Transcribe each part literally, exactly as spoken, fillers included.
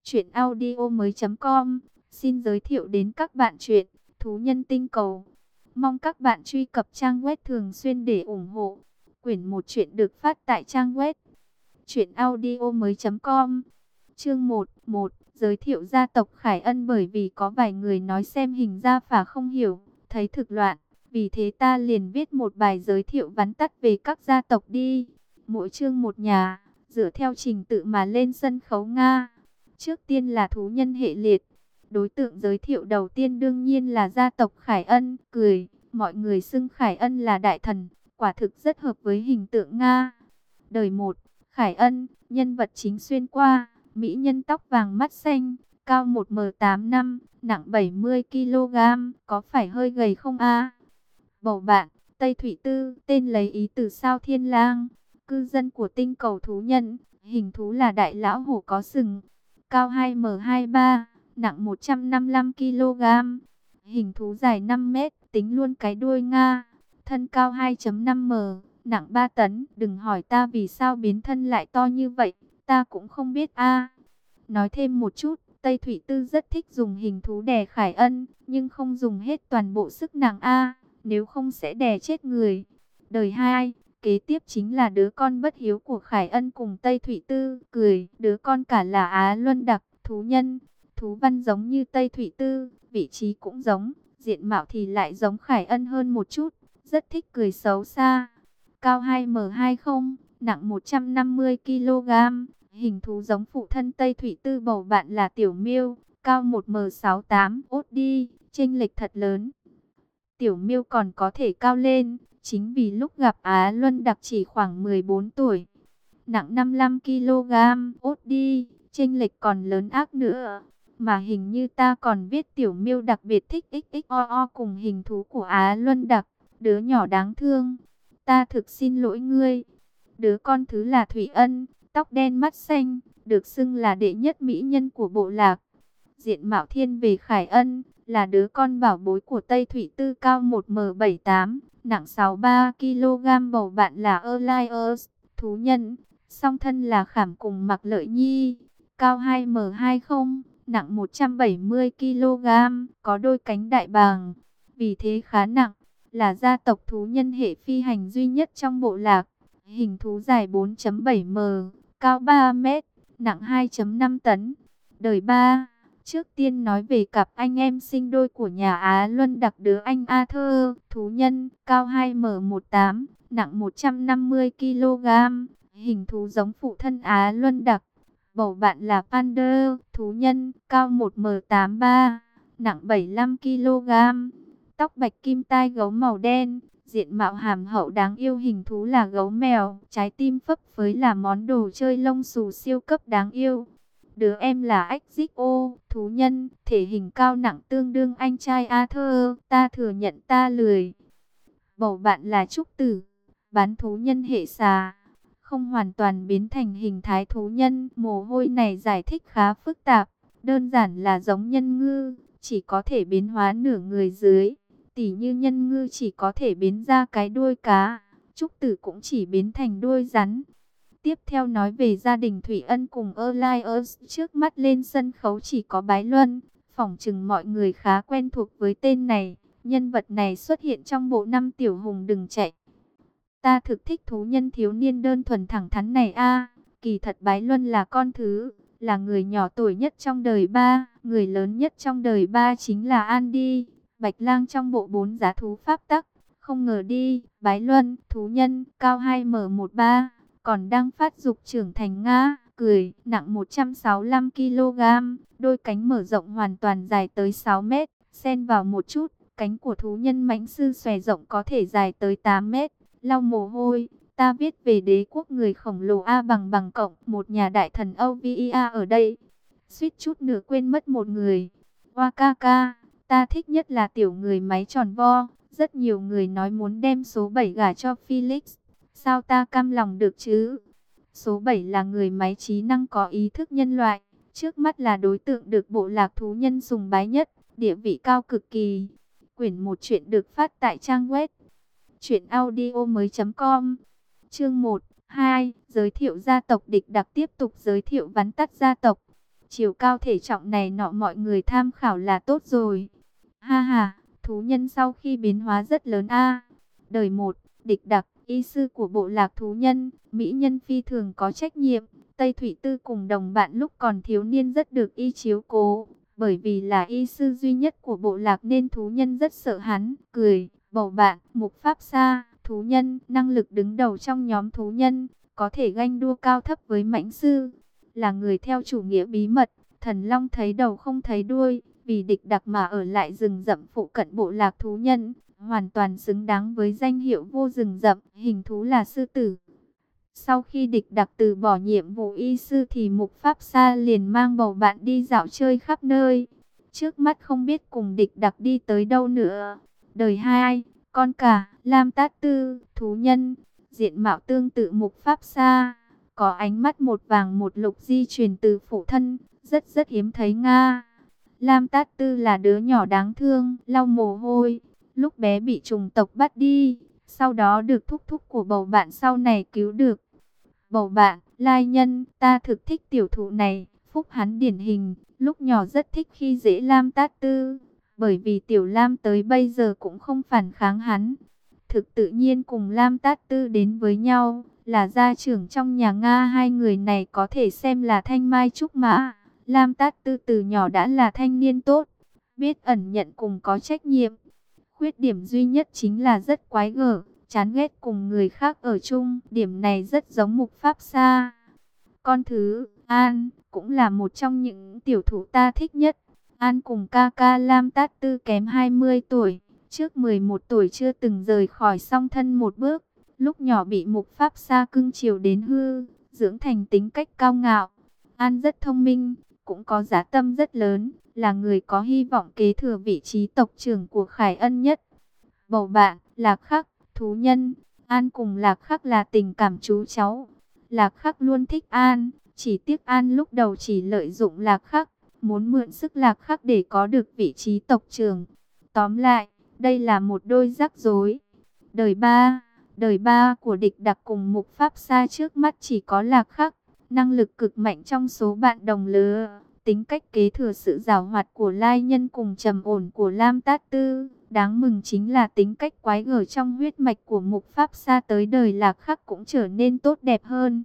Chuyện audio mới com xin giới thiệu đến các bạn chuyện Thú Nhân Tinh Cầu. Mong các bạn truy cập trang web thường xuyên để ủng hộ. Quyển một chuyện được phát tại trang web chuyện audio mới com. Chương một một. Giới thiệu gia tộc Khải Ân. Bởi vì có vài người nói xem hình gia phả không hiểu, thấy thực loạn, vì thế ta liền viết một bài giới thiệu vắn tắt về các gia tộc đi. Mỗi chương một nhà, dựa theo trình tự mà lên sân khấu Nga. Trước tiên là thú nhân hệ liệt. Đối tượng giới thiệu đầu tiên đương nhiên là gia tộc Khải Ân. Cười, mọi người xưng Khải Ân là đại thần, quả thực rất hợp với hình tượng Nga. Đời một, Khải Ân, nhân vật chính xuyên qua, mỹ nhân tóc vàng mắt xanh, cao một mét tám năm, nặng bảy mươi ki lô gam, có phải hơi gầy không a? Bầu bạn, Tây Thủy Tư, tên lấy ý từ sao thiên lang, cư dân của tinh cầu thú nhân, hình thú là đại lão hổ có sừng, cao hai mét hai mươi ba, nặng một trăm năm mươi lăm ki lô gam, hình thú dài năm mét, tính luôn cái đuôi Nga, thân cao hai phẩy năm mét, nặng ba tấn. Đừng hỏi ta vì sao biến thân lại to như vậy, ta cũng không biết a. Nói thêm một chút, Tây Thủy Tư rất thích dùng hình thú đè Khải Ân, nhưng không dùng hết toàn bộ sức nặng a, nếu không sẽ đè chết người. Đời hai, kế tiếp chính là đứa con bất hiếu của Khải Ân cùng Tây Thủy Tư. Cười, đứa con cả là Á Luân Đặc, thú nhân, thú văn giống như Tây Thủy Tư, vị trí cũng giống, diện mạo thì lại giống Khải Ân hơn một chút, rất thích cười xấu xa. Cao hai mét hai mươi, nặng một trăm năm mươi ki lô gam, hình thú giống phụ thân Tây Thủy Tư. Bầu bạn là Tiểu Miêu, cao một mét sáu mươi tám, ốt đi, chênh lệch thật lớn. Tiểu Miêu còn có thể cao lên, chính vì lúc gặp Á Luân Đặc chỉ khoảng mười bốn tuổi, nặng năm mươi lăm ki lô gam, ốt đi, chênh lệch còn lớn ác nữa. Mà hình như ta còn viết Tiểu Miêu đặc biệt thích ích ích o o cùng hình thú của Á Luân Đặc, đứa nhỏ đáng thương. Ta thực xin lỗi ngươi. Đứa con thứ là Thủy Ân, tóc đen mắt xanh, được xưng là đệ nhất mỹ nhân của bộ lạc. Diện mạo thiên về Khải Ân, là đứa con bảo bối của Tây Thủy Tư, cao một mét bảy mươi tám, nặng sáu mươi ba ki lô gam. Bầu bạn là Elias, thú nhân, song thân là Khảm cùng Mạc Lợi Nhi, cao hai mét hai mươi, nặng một trăm bảy mươi ki lô gam, có đôi cánh đại bàng, vì thế khá nặng, là gia tộc thú nhân hệ phi hành duy nhất trong bộ lạc. Hình thú dài bốn phẩy bảy mét, cao ba mét, nặng hai phẩy năm tấn. Đời ba, trước tiên nói về cặp anh em sinh đôi của nhà Á Luân Đặc. Đứa anh Arthur, thú nhân, cao hai mét một mươi tám, nặng một trăm năm mươi ki lô gam, hình thú giống phụ thân Á Luân Đặc. Bầu bạn là Pander, thú nhân, cao một mét tám mươi ba, nặng bảy mươi lăm ki lô gam, tóc bạch kim, tai gấu màu đen, diện mạo hàm hậu đáng yêu. Hình thú là gấu mèo, trái tim phấp phới là món đồ chơi lông xù siêu cấp đáng yêu. Đứa em là Exio, thú nhân, thể hình cao nặng tương đương anh trai Arthur, ta thừa nhận ta lười. Bầu bạn là Trúc Tử, bán thú nhân hệ xà, không hoàn toàn biến thành hình thái thú nhân. Mồ hôi này giải thích khá phức tạp, đơn giản là giống nhân ngư, chỉ có thể biến hóa nửa người dưới. Tỉ như nhân ngư chỉ có thể biến ra cái đuôi cá, Trúc Tử cũng chỉ biến thành đuôi rắn. Tiếp theo nói về gia đình Thủy Ân cùng Elias. Trước mắt lên sân khấu chỉ có Bái Luân, phỏng chừng mọi người khá quen thuộc với tên này. Nhân vật này xuất hiện trong bộ năm Tiểu Hùng Đừng Chạy. Ta thực thích thú nhân thiếu niên đơn thuần thẳng thắn này a. Kỳ thật Bái Luân là con thứ, là người nhỏ tuổi nhất trong đời ba, người lớn nhất trong đời ba chính là Andy, Bạch Lang trong bộ bốn giá thú pháp tắc. Không ngờ đi, Bái Luân, thú nhân, cao hai mét một mươi ba, còn đang phát dục trưởng thành Nga. Cười, nặng một trăm sáu mươi lăm ki lô gam, đôi cánh mở rộng hoàn toàn dài tới sáu mét, xen vào một chút, cánh của thú nhân mãnh sư xòe rộng có thể dài tới tám mét. Lau mồ hôi, ta viết về đế quốc người khổng lồ A bằng bằng cộng, một nhà đại thần o vê e a ở đây. Suýt chút nữa quên mất một người. Wakaka, ta thích nhất là tiểu người máy tròn vo. Rất nhiều người nói muốn đem số bảy gả cho Felix. Sao ta cam lòng được chứ? Số bảy là người máy trí năng có ý thức nhân loại. Trước mắt là đối tượng được bộ lạc thú nhân sùng bái nhất, địa vị cao cực kỳ. Quyển một chuyện được phát tại trang web chuyện audio mới com. Chương một, hai, giới thiệu gia tộc Địch Đặc. Tiếp tục giới thiệu vắn tắt gia tộc. chiều cao thể trọng này nọ mọi người tham khảo là tốt rồi. Ha ha, thú nhân sau khi biến hóa rất lớn a. Đời một, Địch Đặc, y sư của bộ lạc thú nhân, mỹ nhân phi thường có trách nhiệm. Tây Thủy Tư cùng đồng bạn lúc còn thiếu niên rất được y chiếu cố. Bởi vì là y sư duy nhất của bộ lạc nên thú nhân rất sợ hắn, cười, bầu bạn, Mục Pháp Sa, thú nhân, năng lực đứng đầu trong nhóm thú nhân, có thể ganh đua cao thấp với mãnh sư, là người theo chủ nghĩa bí mật, thần long thấy đầu không thấy đuôi, vì Địch Đặc mà ở lại rừng rậm phụ cận bộ lạc thú nhân, hoàn toàn xứng đáng với danh hiệu vô rừng rậm, hình thú là sư tử. Sau khi Địch Đặc từ bỏ nhiệm vụ y sư thì Mục Pháp Sa liền mang bầu bạn đi dạo chơi khắp nơi. Trước mắt không biết cùng Địch Đặc đi tới đâu nữa. Đời hai, con cả, Lam Tát Tư, thú nhân, diện mạo tương tự Mục Pháp Sa, có ánh mắt một vàng một lục di truyền từ phụ thân, rất rất hiếm thấy Nga. Lam Tát Tư là đứa nhỏ đáng thương, lau mồ hôi, lúc bé bị trùng tộc bắt đi, sau đó được thúc thúc của bầu bạn sau này cứu được. Bầu bạn, lai nhân, ta thực thích tiểu thụ này, phúc hắn điển hình, lúc nhỏ rất thích khi dễ Lam Tát Tư, bởi vì tiểu Lam tới bây giờ cũng không phản kháng hắn. Thực tự nhiên cùng Lam Tát Tư đến với nhau, là gia trưởng trong nhà Nga, hai người này có thể xem là thanh mai trúc mã. Lam Tát Tư từ nhỏ đã là thanh niên tốt, biết ẩn nhận cùng có trách nhiệm. Khuyết điểm duy nhất chính là rất quái gở, chán ghét cùng người khác ở chung, điểm này rất giống Mục Pháp Sa. Con thứ, An, cũng là một trong những tiểu thủ ta thích nhất. An cùng ca ca Lam Tát Tư kém hai mươi tuổi, trước mười một tuổi chưa từng rời khỏi song thân một bước. Lúc nhỏ bị Mục Pháp Sa cưng chiều đến hư, dưỡng thành tính cách cao ngạo. An rất thông minh, cũng có dã tâm rất lớn, là người có hy vọng kế thừa vị trí tộc trưởng của Khải Ân nhất. Bầu bạn, Lạc Khắc, thú nhân, An cùng Lạc Khắc là tình cảm chú cháu. Lạc Khắc luôn thích An, chỉ tiếc An lúc đầu chỉ lợi dụng Lạc Khắc, muốn mượn sức Lạc Khắc để có được vị trí tộc trưởng. Tóm lại, đây là một đôi rắc rối. Đời ba, đời ba của Địch Đặc cùng Mục Pháp Sa trước mắt chỉ có Lạc Khắc, năng lực cực mạnh trong số bạn đồng lứa, tính cách kế thừa sự giàu hoạt của lai nhân cùng trầm ổn của Lam Tát Tư. Đáng mừng chính là tính cách quái gở trong huyết mạch của Mục Pháp Sa tới đời Lạc Khắc cũng trở nên tốt đẹp hơn.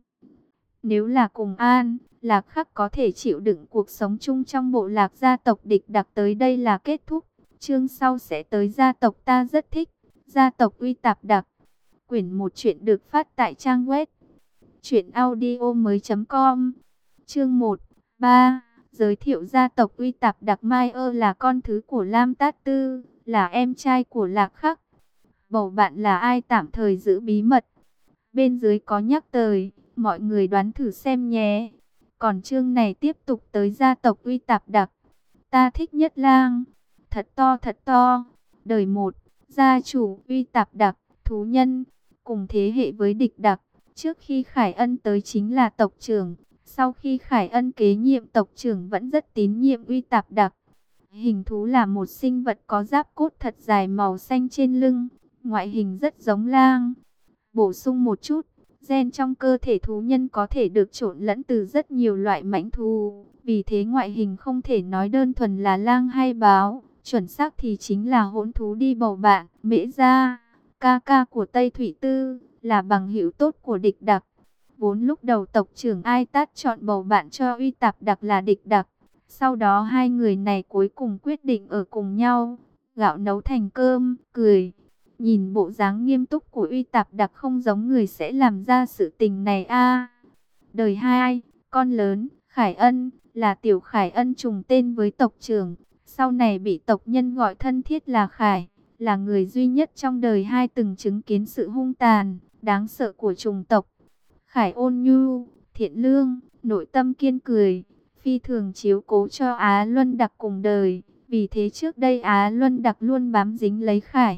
Nếu là cùng An, Lạc Khắc có thể chịu đựng cuộc sống chung trong bộ lạc gia tộc Địch Đặc. Tới đây là kết thúc. Chương sau sẽ tới gia tộc ta rất thích, gia tộc Uy Tạp Đặc. Quyển một chuyện được phát tại trang web truyện audio mới chấm com. Chương một, ba. Giới thiệu gia tộc Uy Tạp Đặc. Mai ơ là con thứ của Lam Tát Tư, là em trai của Lạc Khắc. Bầu bạn là ai tạm thời giữ bí mật. Bên dưới có nhắc tới, mọi người đoán thử xem nhé. Còn chương này tiếp tục tới gia tộc Uy Tạp Đặc. Ta thích nhất lang, thật to thật to. Đời một, gia chủ Uy Tạp Đặc, thú nhân, cùng thế hệ với Địch Đặc. Trước khi Khải Ân tới chính là tộc trưởng. Sau khi Khải Ân kế nhiệm tộc trưởng vẫn rất tín nhiệm Uy Tạp Đặc. Hình thú là một sinh vật có giáp cốt thật dài màu xanh trên lưng, ngoại hình rất giống lang. Bổ sung một chút, gen trong cơ thể thú nhân có thể được trộn lẫn từ rất nhiều loại mãnh thú, vì thế ngoại hình không thể nói đơn thuần là lang hay báo, chuẩn xác thì chính là hỗn thú. Đi bầu bạn, Mễ Gia, ca ca của Tây Thủy Tư, là bằng hữu tốt của Địch Đặc. Vốn lúc đầu tộc trưởng Ai Tát chọn bầu bạn cho Uy Tạp Đặc là Địch Đặc. Sau đó hai người này cuối cùng quyết định ở cùng nhau. Gạo nấu thành cơm, cười. Nhìn bộ dáng nghiêm túc của Uy Tạp Đặc không giống người sẽ làm ra sự tình này a. Đời hai, con lớn, Khải Ân, là tiểu Khải Ân trùng tên với tộc trưởng. Sau này bị tộc nhân gọi thân thiết là Khải. Là người duy nhất trong đời hai từng chứng kiến sự hung tàn, đáng sợ của trùng tộc. Khải ôn nhu, thiện lương, nội tâm kiên cười, phi thường chiếu cố cho Á Luân Đặc cùng đời. Vì thế trước đây Á Luân Đặc luôn bám dính lấy Khải.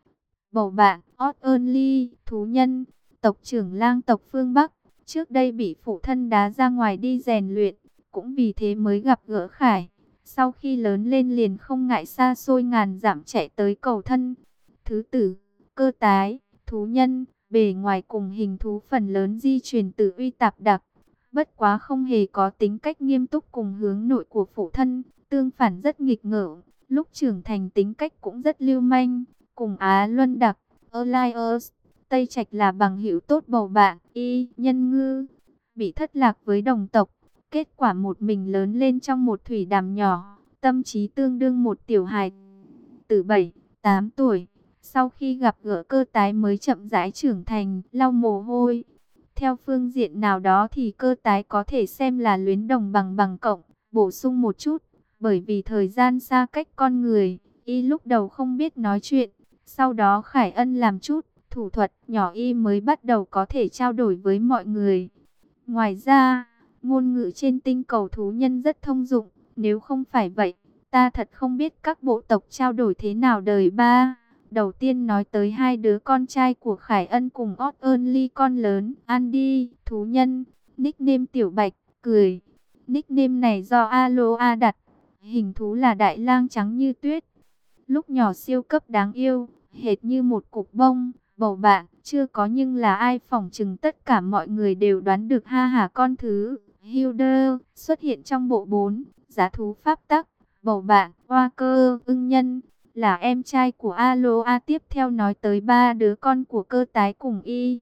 Bầu bạn, Ot Ly, thú nhân, tộc trưởng lang tộc phương Bắc. Trước đây bị phụ thân đá ra ngoài đi rèn luyện, cũng vì thế mới gặp gỡ Khải. Sau khi lớn lên liền không ngại xa xôi ngàn dặm chạy tới cầu thân. Thứ tử, cơ tái, thú nhân, bề ngoài cùng hình thú phần lớn di truyền từ Uy Tạp Đặc. bất quá không hề có tính cách nghiêm túc cùng hướng nội của phụ thân, tương phản rất nghịch ngợm, lúc trưởng thành tính cách cũng rất lưu manh, cùng Á Luân Đặc, Elias, Tây Trạch là bằng hữu tốt bầu bạn, y nhân ngư, bị thất lạc với đồng tộc, kết quả một mình lớn lên trong một thủy đàm nhỏ, tâm trí tương đương một tiểu hài từ bảy, tám tuổi, sau khi gặp gỡ cơ tái mới chậm rãi trưởng thành, lau mồ hôi. Theo phương diện nào đó thì cơ tái có thể xem là luyến đồng bằng bằng cộng, bổ sung một chút, bởi vì thời gian xa cách con người, y lúc đầu không biết nói chuyện, sau đó Khải Ân làm chút thủ thuật nhỏ y mới bắt đầu có thể trao đổi với mọi người. Ngoài ra, ngôn ngữ trên tinh cầu thú nhân rất thông dụng, nếu không phải vậy, ta thật không biết các bộ tộc trao đổi thế nào đời ba. Đầu tiên nói tới hai đứa con trai của Khải Ân cùng Odd Ly con lớn, Andy, thú nhân, nickname Tiểu Bạch, cười. Nickname này do Aloha đặt, hình thú là đại lang trắng như tuyết. Lúc nhỏ siêu cấp đáng yêu, hệt như một cục bông, bầu bạn, chưa có nhưng là ai phỏng chừng tất cả mọi người đều đoán được ha hả con thứ. Hilder, xuất hiện trong bộ bốn, giá thú pháp tắc, bầu bạn, hoa cơ, ưng nhân, là em trai của Aloha. Tiếp theo nói tới ba đứa con của cơ tái cùng y.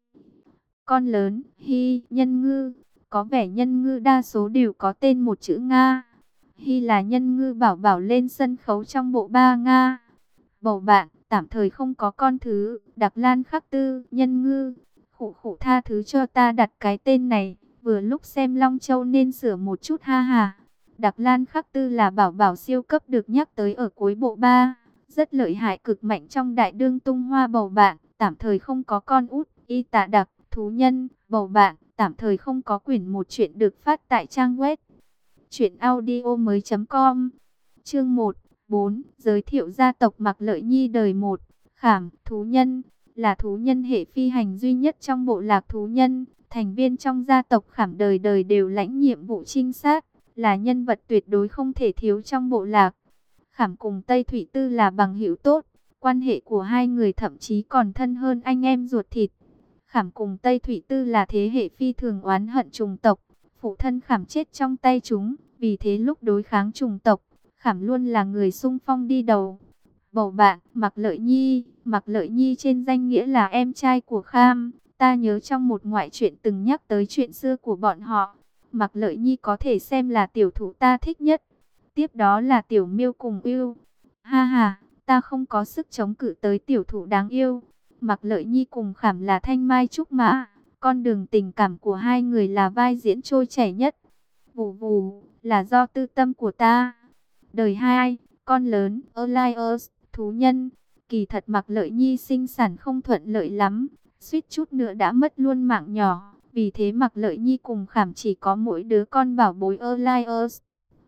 Con lớn, Hy, nhân ngư, có vẻ nhân ngư đa số đều có tên một chữ Nga. Hy là nhân ngư bảo bảo lên sân khấu trong bộ ba Nga. Bầu bạn, tạm thời không có con thứ, Đặc Lan Khắc Tư, nhân ngư. Khụ khụ tha thứ cho ta đặt cái tên này, vừa lúc xem Long Châu nên sửa một chút ha ha. Đặc Lan Khắc Tư là bảo bảo siêu cấp được nhắc tới ở cuối bộ ba, rất lợi hại cực mạnh trong đại đương tung hoa. Bầu bạn, tạm thời không có con út, Y Tạ Đặc, thú nhân. Bầu bạn, tạm thời không có quyển một chuyện được phát tại trang web truyện audio mới chấm com. Chương một, bốn, giới thiệu gia tộc Mạc Lợi Nhi đời một. Khảm, thú nhân, là thú nhân hệ phi hành duy nhất trong bộ lạc thú nhân. Thành viên trong gia tộc Khảm đời đời đều lãnh nhiệm vụ trinh sát, là nhân vật tuyệt đối không thể thiếu trong bộ lạc. Khảm cùng Tây Thủy Tư là bằng hữu tốt, quan hệ của hai người thậm chí còn thân hơn anh em ruột thịt. Khảm cùng Tây Thủy Tư là thế hệ phi thường oán hận chủng tộc, phụ thân Khảm chết trong tay chúng, vì thế lúc đối kháng chủng tộc, Khảm luôn là người xung phong đi đầu. Bầu bạn, Mạc Lợi Nhi, Mạc Lợi Nhi trên danh nghĩa là em trai của Kham, ta nhớ trong một ngoại truyện từng nhắc tới chuyện xưa của bọn họ. Mạc Lợi Nhi có thể xem là tiểu thủ ta thích nhất, tiếp đó là Tiểu Miêu cùng Ưu. Ha ha, ta không có sức chống cự tới tiểu thủ đáng yêu. Mạc Lợi Nhi cùng Khảm là thanh mai trúc mã, con đường tình cảm của hai người là vai diễn trôi chảy nhất. Vù vù, là do tư tâm của ta. Đời hai, con lớn, Elias, thú nhân. Kỳ thật Mạc Lợi Nhi sinh sản không thuận lợi lắm, suýt chút nữa đã mất luôn mạng nhỏ. Vì thế Mạc Lợi Nhi cùng Khảm chỉ có mỗi đứa con bảo bối Elias.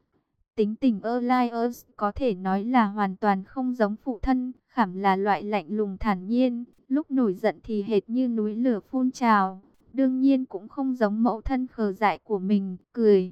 Tính tình Elias có thể nói là hoàn toàn không giống phụ thân. Khảm là loại lạnh lùng thản nhiên, lúc nổi giận thì hệt như núi lửa phun trào. Đương nhiên cũng không giống mẫu thân khờ dại của mình, cười.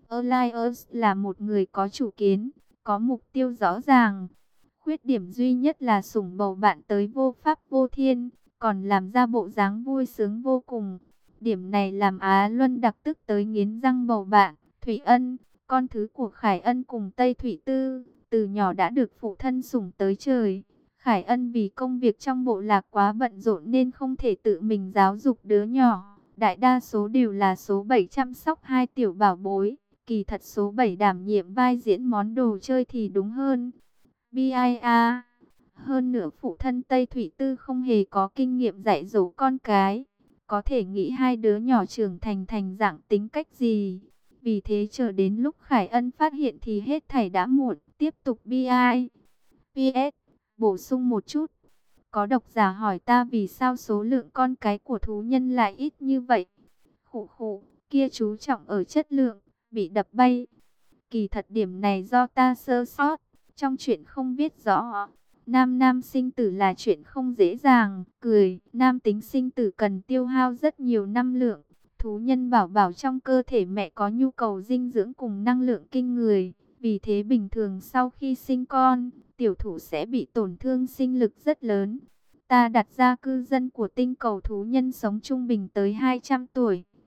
Elias là một người có chủ kiến, có mục tiêu rõ ràng. Khuyết điểm duy nhất là sủng bầu bạn tới vô pháp vô thiên, còn làm ra bộ dáng vui sướng vô cùng. Điểm này làm Á Luân Đặc tức tới nghiến răng. Bầu bạn, Thủy Ân, con thứ của Khải Ân cùng Tây Thủy Tư, từ nhỏ đã được phụ thân sủng tới trời. Khải Ân vì công việc trong bộ lạc quá bận rộn nên không thể tự mình giáo dục đứa nhỏ. Đại đa số đều là số bảy chăm sóc hai tiểu bảo bối. Kỳ thật số bảy đảm nhiệm vai diễn món đồ chơi thì đúng hơn. bê i a. Hơn nữa phụ thân Tây Thủy Tư không hề có kinh nghiệm dạy dỗ con cái. Có thể nghĩ hai đứa nhỏ trưởng thành thành dạng tính cách gì. Vì thế chờ đến lúc Khải Ân phát hiện thì hết thảy đã muộn. Tiếp tục bê i. pê ét. Bổ sung một chút. Có độc giả hỏi ta vì sao số lượng con cái của thú nhân lại ít như vậy. Khụ khụ, kia chú trọng ở chất lượng, bị đập bay. Kỳ thật điểm này do ta sơ sót, trong chuyện không viết rõ. Nam nam sinh tử là chuyện không dễ dàng, cười. Nam tính sinh tử cần tiêu hao rất nhiều năng lượng. Thú nhân bảo bảo trong cơ thể mẹ có nhu cầu dinh dưỡng cùng năng lượng kinh người. Vì thế bình thường sau khi sinh con, tiểu thủ sẽ bị tổn thương sinh lực rất lớn. Ta đặt ra cư dân của tinh cầu thú nhân sống trung bình tới hai trăm tuổi.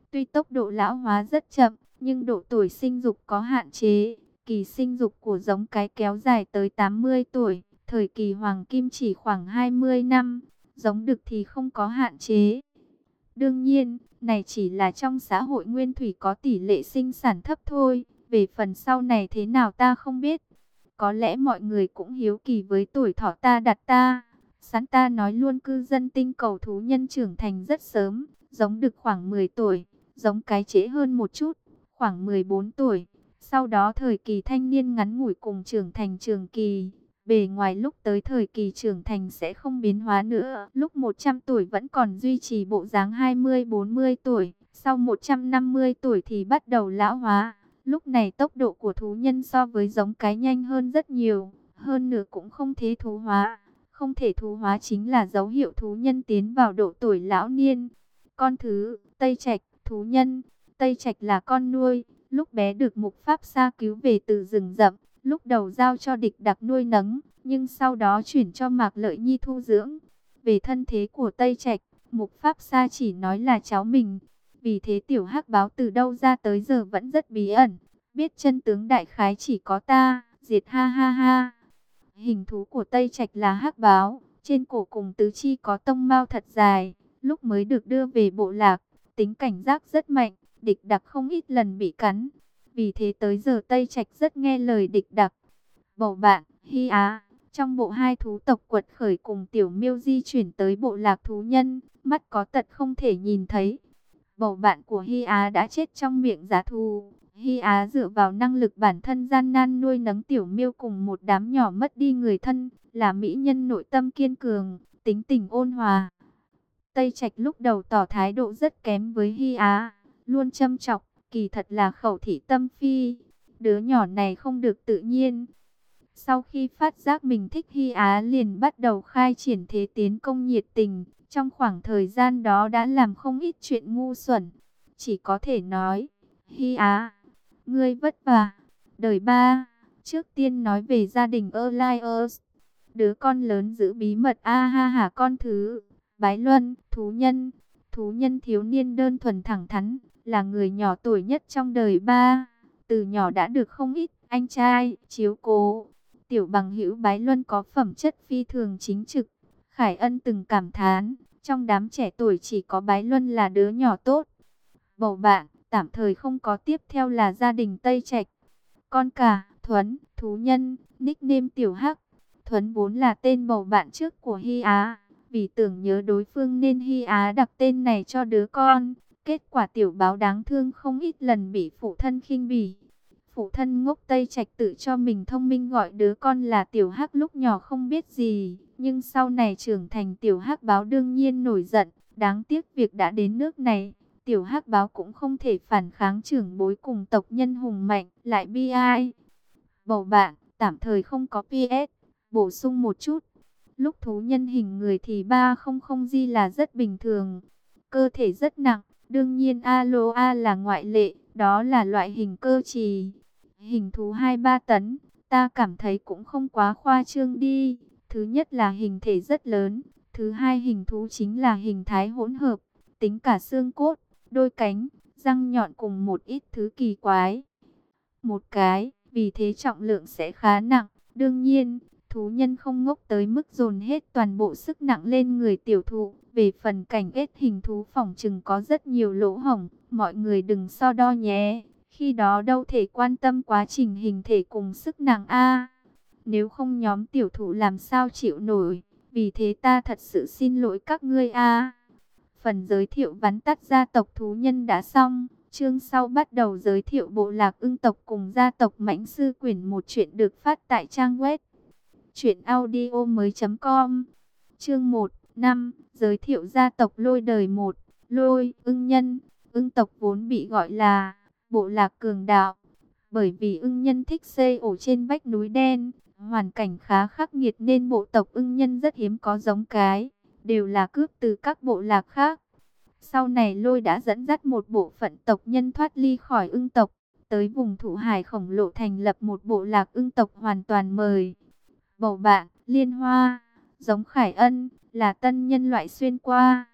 Tuy tốc độ lão hóa rất chậm, nhưng độ tuổi sinh dục có hạn chế. Kỳ sinh dục của giống cái kéo dài tới tám mươi tuổi, thời kỳ hoàng kim chỉ khoảng hai mươi năm, giống đực thì không có hạn chế. Đương nhiên, này chỉ là trong xã hội nguyên thủy có tỷ lệ sinh sản thấp thôi, về phần sau này thế nào ta không biết. Có lẽ mọi người cũng hiếu kỳ với tuổi thọ ta đặt ta. Sẵn ta nói luôn, cư dân tinh cầu thú nhân trưởng thành rất sớm, giống đực khoảng mười tuổi, giống cái trễ hơn một chút, khoảng mười bốn tuổi. Sau đó thời kỳ thanh niên ngắn ngủi cùng trưởng thành trường kỳ. Bề ngoài lúc tới thời kỳ trưởng thành sẽ không biến hóa nữa. Lúc một trăm tuổi vẫn còn duy trì bộ dáng hai mươi bốn mươi tuổi. Sau một trăm năm mươi tuổi thì bắt đầu lão hóa. Lúc này tốc độ của thú nhân so với giống cái nhanh hơn rất nhiều. Hơn nữa cũng không thể thú hóa. Không thể thú hóa chính là dấu hiệu thú nhân tiến vào độ tuổi lão niên. Con thứ, Tây Trạch, thú nhân. Tây Trạch là con nuôi. Lúc bé được Mục Pháp Sa cứu về từ rừng rậm. Lúc đầu giao cho Địch Đặc nuôi nấng, nhưng sau đó chuyển cho Mạc Lợi Nhi thu dưỡng. Về thân thế của Tây Trạch, Mục Pháp Sa chỉ nói là cháu mình. Vì thế tiểu hắc báo từ đâu ra tới giờ vẫn rất bí ẩn. Biết chân tướng đại khái chỉ có ta, diệt ha ha ha. Hình thú của Tây Trạch là hắc báo, trên cổ cùng tứ chi có tông mao thật dài. Lúc mới được đưa về bộ lạc, tính cảnh giác rất mạnh, Địch Đặc không ít lần bị cắn. Vì thế tới giờ Tây Trạch rất nghe lời Địch Đặc. Bầu bạn, Hy Á, trong bộ hai thú tộc quật khởi cùng Tiểu Miêu di chuyển tới bộ lạc thú nhân, mắt có tật không thể nhìn thấy. Bầu bạn của Hy Á đã chết trong miệng giá thú. Hy Á dựa vào năng lực bản thân gian nan nuôi nấng Tiểu Miêu cùng một đám nhỏ mất đi người thân, là mỹ nhân nội tâm kiên cường, tính tình ôn hòa. Tây Trạch lúc đầu tỏ thái độ rất kém với Hy Á, luôn châm chọc, kỳ thật là khẩu thị tâm phi. Đứa nhỏ này không được tự nhiên. Sau khi phát giác mình thích Hy Á liền bắt đầu khai triển thế tiến công nhiệt tình. Trong khoảng thời gian đó đã làm không ít chuyện ngu xuẩn. Chỉ có thể nói, Hy Á, ngươi vất vả. Đời ba, trước tiên nói về gia đình Elias. Đứa con lớn giữ bí mật a ha hả con thứ. Bái Luân, thú nhân. Thú nhân thiếu niên đơn thuần thẳng thắn, là người nhỏ tuổi nhất trong đời ba. Từ nhỏ đã được không ít anh trai chiếu cố. Tiểu bằng hữu Bái Luân có phẩm chất phi thường chính trực. Khải Ân từng cảm thán, trong đám trẻ tuổi chỉ có Bái Luân là đứa nhỏ tốt. Bầu bạn, tạm thời không có, tiếp theo là gia đình Tây Trạch. Con cả, Thuấn, thú nhân, nickname Tiểu Hắc. Thuấn vốn là tên bầu bạn trước của Hy Á. Vì tưởng nhớ đối phương nên Hy Á đặt tên này cho đứa con. Kết quả tiểu báo đáng thương không ít lần bị phụ thân khinh bỉ. Phụ thân ngốc Tây Trạch tự cho mình thông minh gọi đứa con là Tiểu Hắc lúc nhỏ không biết gì. Nhưng sau này trưởng thành Tiểu Hắc báo đương nhiên nổi giận. Đáng tiếc việc đã đến nước này. Tiểu Hắc báo cũng không thể phản kháng trưởng bối cùng tộc nhân hùng mạnh. Lại bi ai. Bầu bạn, tạm thời không có pê ét. Bổ sung một chút. Lúc thú nhân hình người thì ba không không G là rất bình thường. Cơ thể rất nặng. Đương nhiên Aloha là ngoại lệ. Đó là loại hình cơ trì. Hình thú hai ba tấn. Ta cảm thấy cũng không quá khoa trương đi. Thứ nhất là hình thể rất lớn. Thứ hai hình thú chính là hình thái hỗn hợp. Tính cả xương cốt, đôi cánh, răng nhọn cùng một ít thứ kỳ quái. Một cái, vì thế trọng lượng sẽ khá nặng. Đương nhiên, thú nhân không ngốc tới mức dồn hết toàn bộ sức nặng lên người tiểu thụ. Về phần cảnh ếch hình thú phỏng chừng có rất nhiều lỗ hổng, mọi người đừng so đo nhé. Khi đó đâu thể quan tâm quá trình hình thể cùng sức nặng a. Nếu không nhóm tiểu thụ làm sao chịu nổi. Vì thế ta thật sự xin lỗi các ngươi a. Phần giới thiệu vắn tắt gia tộc thú nhân đã xong. Chương sau bắt đầu giới thiệu bộ lạc ưng tộc cùng gia tộc Mãnh Sư Quyển, một chuyện được phát tại trang web truyện audio mới chấm com. Chương một, năm, giới thiệu gia tộc Lôi đời một. Lôi, ưng nhân. Ưng tộc vốn bị gọi là bộ lạc cường đạo, bởi vì ưng nhân thích xây ổ trên vách núi đen, hoàn cảnh khá khắc nghiệt nên bộ tộc ưng nhân rất hiếm có giống cái, đều là cướp từ các bộ lạc khác. Sau này Lôi đã dẫn dắt một bộ phận tộc nhân thoát ly khỏi ưng tộc, tới vùng Thụ Hải khổng lồ thành lập một bộ lạc ưng tộc hoàn toàn mới. Bầu bạn, Liên Hoa, giống Khải Ân, là tân nhân loại xuyên qua.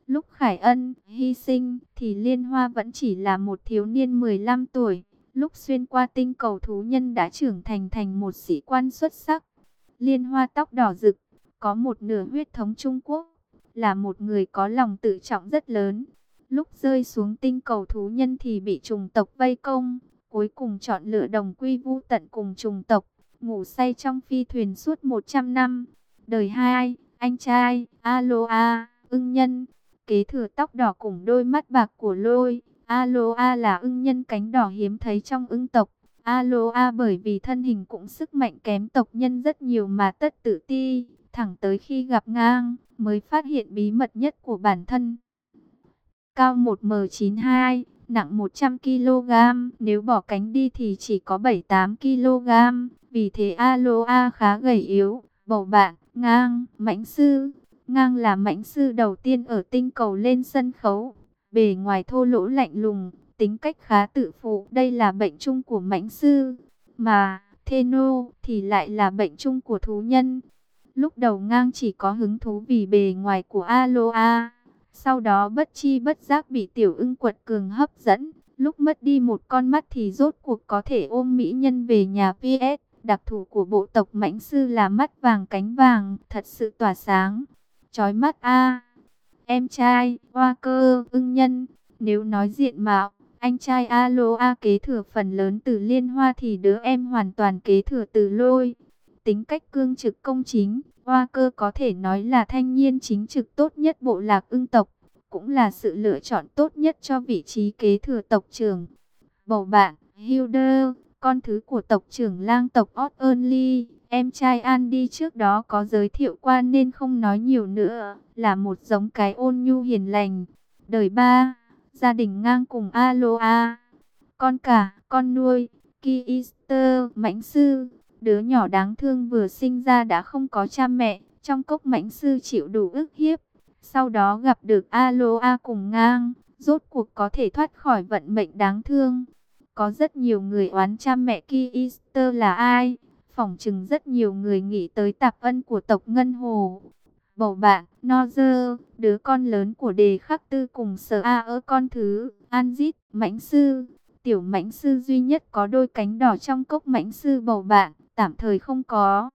Lúc Khải Ân hy sinh thì Liên Hoa vẫn chỉ là một thiếu niên mười lăm tuổi. Lúc xuyên qua tinh cầu thú nhân đã trưởng thành thành một sĩ quan xuất sắc. Liên Hoa tóc đỏ rực, có một nửa huyết thống Trung Quốc, là một người có lòng tự trọng rất lớn. Lúc rơi xuống tinh cầu thú nhân thì bị chủng tộc vây công, cuối cùng chọn lựa đồng quy vu tận cùng chủng tộc, ngủ say trong phi thuyền suốt một trăm năm. Đời hai, anh trai, Aloa, ưng nhân, kế thừa tóc đỏ cùng đôi mắt bạc của Lôi. Aloa là ưng nhân cánh đỏ hiếm thấy trong ưng tộc. Aloa bởi vì thân hình cũng sức mạnh kém tộc nhân rất nhiều mà tất tự ti, thẳng tới khi gặp Ngang, mới phát hiện bí mật nhất của bản thân. Cao một mét chín mươi hai, nặng một trăm ki lô gam, nếu bỏ cánh đi thì chỉ có bảy mươi tám ki lô gam, vì thế Aloa khá gầy yếu. Bầu bạn, Ngang, mãnh sư. Ngang là mãnh sư đầu tiên ở tinh cầu lên sân khấu. Bề ngoài thô lỗ lạnh lùng, tính cách khá tự phụ, đây là bệnh chung của mãnh sư. Mà Theno thì lại là bệnh chung của thú nhân. Lúc đầu Ngang chỉ có hứng thú vì bề ngoài của Aloa, sau đó bất chi bất giác bị tiểu ưng quật cường hấp dẫn. Lúc mất đi một con mắt thì rốt cuộc có thể ôm mỹ nhân về nhà. pê ét Đặc thù của bộ tộc mãnh sư là mắt vàng cánh vàng, thật sự tỏa sáng, chói mắt a. Em trai, Hoa Cơ, ưng nhân, nếu nói diện mạo, anh trai Aloa kế thừa phần lớn từ Liên Hoa thì đứa em hoàn toàn kế thừa từ Lôi. Tính cách cương trực công chính, Hoa Cơ có thể nói là thanh niên chính trực tốt nhất bộ lạc ưng tộc, cũng là sự lựa chọn tốt nhất cho vị trí kế thừa tộc trưởng. Bầu bạn, Hilder, con thứ của tộc trưởng lang tộc Oddly, em trai Andy trước đó có giới thiệu qua nên không nói nhiều nữa, là một giống cái ôn nhu hiền lành. Đời ba, gia đình Ngang cùng Aloa. Con cả, con nuôi, Kister, mãnh sư, đứa nhỏ đáng thương vừa sinh ra đã không có cha mẹ, trong cốc mãnh sư chịu đủ ức hiếp. Sau đó gặp được Aloa cùng Ngang, rốt cuộc có thể thoát khỏi vận mệnh đáng thương. Có rất nhiều người oán cha mẹ Kister là ai, phỏng chừng rất nhiều người nghĩ tới tạp ân của tộc Ngân Hồ. Bầu bạn, Nozer, đứa con lớn của Đề Khắc Tư cùng Sở A ở con thứ, Anzit, mãnh sư, tiểu mãnh sư duy nhất có đôi cánh đỏ trong cốc mãnh sư bầu bạn, tạm thời không có.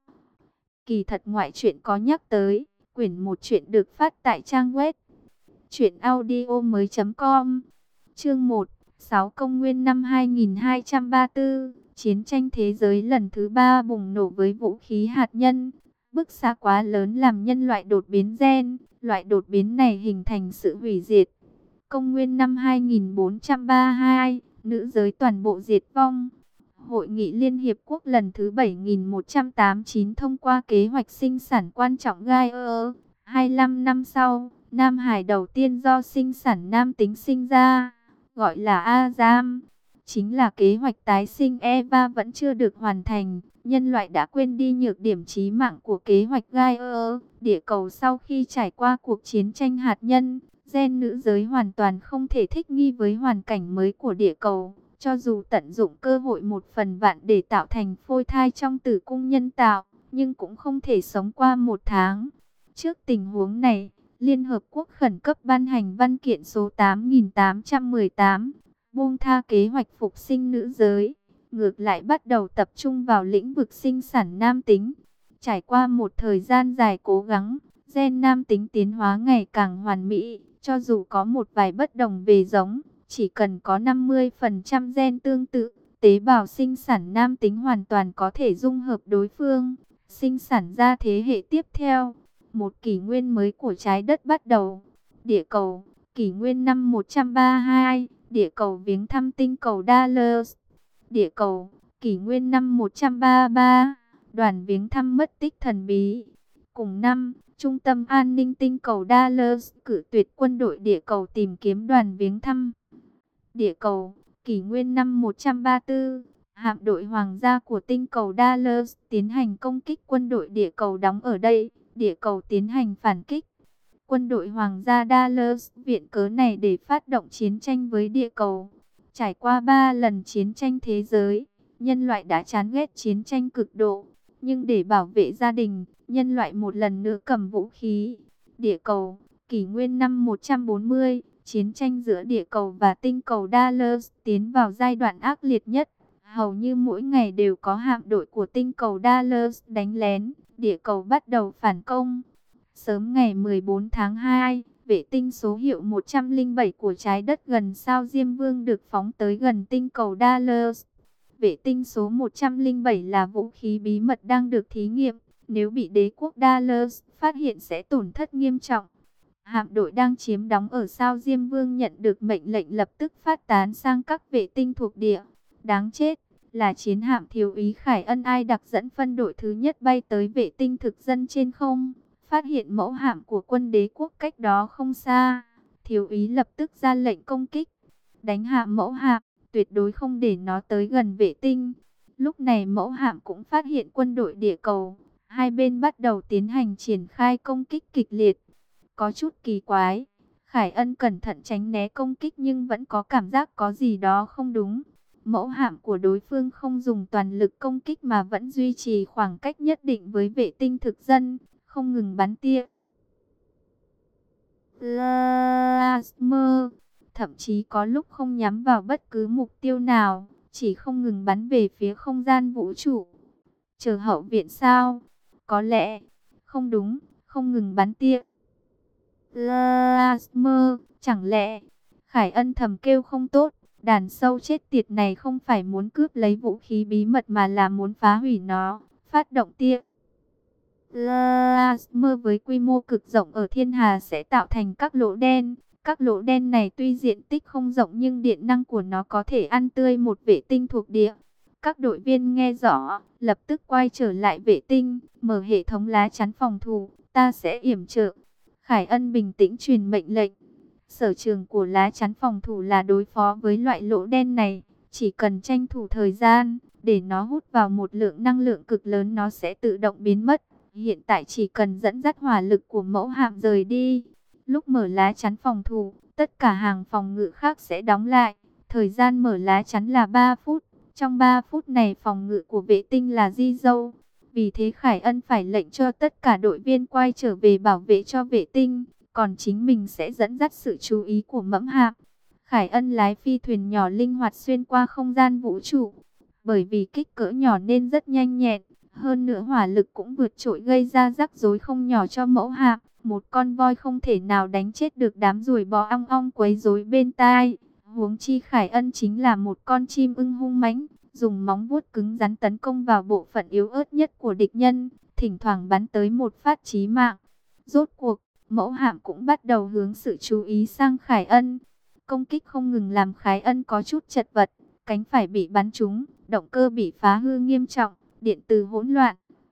Kỳ thật ngoại truyện có nhắc tới, quyển một truyện được phát tại trang web truyện audio mới chấm com. Chương một, sáu công nguyên năm hai nghìn hai trăm ba mươi tư, chiến tranh thế giới lần thứ ba bùng nổ với vũ khí hạt nhân. Bức xạ quá lớn làm nhân loại đột biến gen, loại đột biến này hình thành sự hủy diệt. Công nguyên năm hai nghìn bốn trăm ba mươi hai, nữ giới toàn bộ diệt vong. Hội nghị Liên Hiệp Quốc lần thứ bảy nghìn một trăm tám mươi chín thông qua kế hoạch sinh sản quan trọng Gaia. hai mươi lăm năm sau, Nam Hải đầu tiên do sinh sản nam tính sinh ra, gọi là Azam. Chính là kế hoạch tái sinh Eva vẫn chưa được hoàn thành. Nhân loại đã quên đi nhược điểm chí mạng của kế hoạch Gaia. Địa cầu sau khi trải qua cuộc chiến tranh hạt nhân, gen nữ giới hoàn toàn không thể thích nghi với hoàn cảnh mới của địa cầu. Cho dù tận dụng cơ hội một phần vạn để tạo thành phôi thai trong tử cung nhân tạo, nhưng cũng không thể sống qua một tháng. Trước tình huống này, Liên Hợp Quốc khẩn cấp ban hành văn kiện số tám nghìn tám trăm mười tám, buông tha kế hoạch phục sinh nữ giới, ngược lại bắt đầu tập trung vào lĩnh vực sinh sản nam tính. Trải qua một thời gian dài cố gắng, gen nam tính tiến hóa ngày càng hoàn mỹ, cho dù có một vài bất đồng về giống, chỉ cần có năm mươi phần trăm gen tương tự, tế bào sinh sản nam tính hoàn toàn có thể dung hợp đối phương, sinh sản ra thế hệ tiếp theo. Một kỷ nguyên mới của trái đất bắt đầu. Địa cầu, kỷ nguyên năm một trăm ba mươi hai, địa cầu viếng thăm tinh cầu Dallas. Địa cầu, kỷ nguyên năm một trăm ba mươi ba, đoàn viếng thăm mất tích thần bí. Cùng năm, Trung tâm An ninh tinh cầu Dallas cử tuyệt quân đội địa cầu tìm kiếm đoàn viếng thăm. Địa cầu, kỷ nguyên năm một trăm ba mươi tư, hạm đội hoàng gia của tinh cầu Dallas tiến hành công kích quân đội địa cầu đóng ở đây. Địa cầu tiến hành phản kích. Quân đội hoàng gia Dallas viện cớ này để phát động chiến tranh với địa cầu. Trải qua ba lần chiến tranh thế giới, nhân loại đã chán ghét chiến tranh cực độ. Nhưng để bảo vệ gia đình, nhân loại một lần nữa cầm vũ khí. Địa cầu, Kỷ nguyên năm một trăm bốn mươi, chiến tranh giữa địa cầu và tinh cầu Dallas tiến vào giai đoạn ác liệt nhất. Hầu như mỗi ngày đều có hạm đội của tinh cầu Dallas đánh lén, địa cầu bắt đầu phản công. Sớm ngày mười bốn tháng hai, vệ tinh số hiệu một trăm lẻ bảy của trái đất gần sao Diêm Vương được phóng tới gần tinh cầu Dallas. Vệ tinh số một trăm lẻ bảy là vũ khí bí mật đang được thí nghiệm, nếu bị đế quốc Dallas phát hiện sẽ tổn thất nghiêm trọng. Hạm đội đang chiếm đóng ở sao Diêm Vương nhận được mệnh lệnh lập tức phát tán sang các vệ tinh thuộc địa. Đáng chết, là chiến hạm thiếu úy Khải Ân ai đặc dẫn phân đội thứ nhất bay tới vệ tinh thực dân trên không, phát hiện mẫu hạm của quân đế quốc cách đó không xa. Thiếu úy lập tức ra lệnh công kích, đánh hạ mẫu hạm, tuyệt đối không để nó tới gần vệ tinh. Lúc này mẫu hạm cũng phát hiện quân đội địa cầu, hai bên bắt đầu tiến hành triển khai công kích kịch liệt. Có chút kỳ quái, Khải Ân cẩn thận tránh né công kích nhưng vẫn có cảm giác có gì đó không đúng. Mẫu hạm của đối phương không dùng toàn lực công kích mà vẫn duy trì khoảng cách nhất định với vệ tinh thực dân, không ngừng bắn tia laser, thậm chí có lúc không nhắm vào bất cứ mục tiêu nào, chỉ không ngừng bắn về phía không gian vũ trụ. Chờ hậu viện sao? Có lẽ, không đúng, không ngừng bắn tia laser, chẳng lẽ? Khải Ân thầm kêu không tốt, đàn sâu chết tiệt này không phải muốn cướp lấy vũ khí bí mật mà là muốn phá hủy nó, phát động tia laser với quy mô cực rộng ở thiên hà sẽ tạo thành các lỗ đen. Các lỗ đen này tuy diện tích không rộng nhưng điện năng của nó có thể ăn tươi một vệ tinh thuộc địa. Các đội viên nghe rõ, lập tức quay trở lại vệ tinh, mở hệ thống lá chắn phòng thủ, ta sẽ yểm trợ. Khải Ân bình tĩnh truyền mệnh lệnh. Sở trường của lá chắn phòng thủ là đối phó với loại lỗ đen này, chỉ cần tranh thủ thời gian, để nó hút vào một lượng năng lượng cực lớn nó sẽ tự động biến mất. Hiện tại chỉ cần dẫn dắt hỏa lực của mẫu hạm rời đi. Lúc mở lá chắn phòng thủ, tất cả hàng phòng ngự khác sẽ đóng lại. Thời gian mở lá chắn là ba phút. Trong ba phút này phòng ngự của vệ tinh là di dâu. Vì thế Khải Ân phải lệnh cho tất cả đội viên quay trở về bảo vệ cho vệ tinh. Còn chính mình sẽ dẫn dắt sự chú ý của mẫu hạm. Khải Ân lái phi thuyền nhỏ linh hoạt xuyên qua không gian vũ trụ. Bởi vì kích cỡ nhỏ nên rất nhanh nhẹn. Hơn nữa hỏa lực cũng vượt trội gây ra rắc rối không nhỏ cho mẫu hạm. Một con voi không thể nào đánh chết được đám ruồi bò ong ong quấy rối bên tai. Huống chi Khải Ân chính là một con chim ưng hung mãnh, dùng móng vuốt cứng rắn tấn công vào bộ phận yếu ớt nhất của địch nhân, thỉnh thoảng bắn tới một phát chí mạng. Rốt cuộc, mẫu hạm cũng bắt đầu hướng sự chú ý sang Khải Ân. Công kích không ngừng làm Khải Ân có chút chật vật, cánh phải bị bắn trúng, động cơ bị phá hư nghiêm trọng, điện từ hỗn loạn.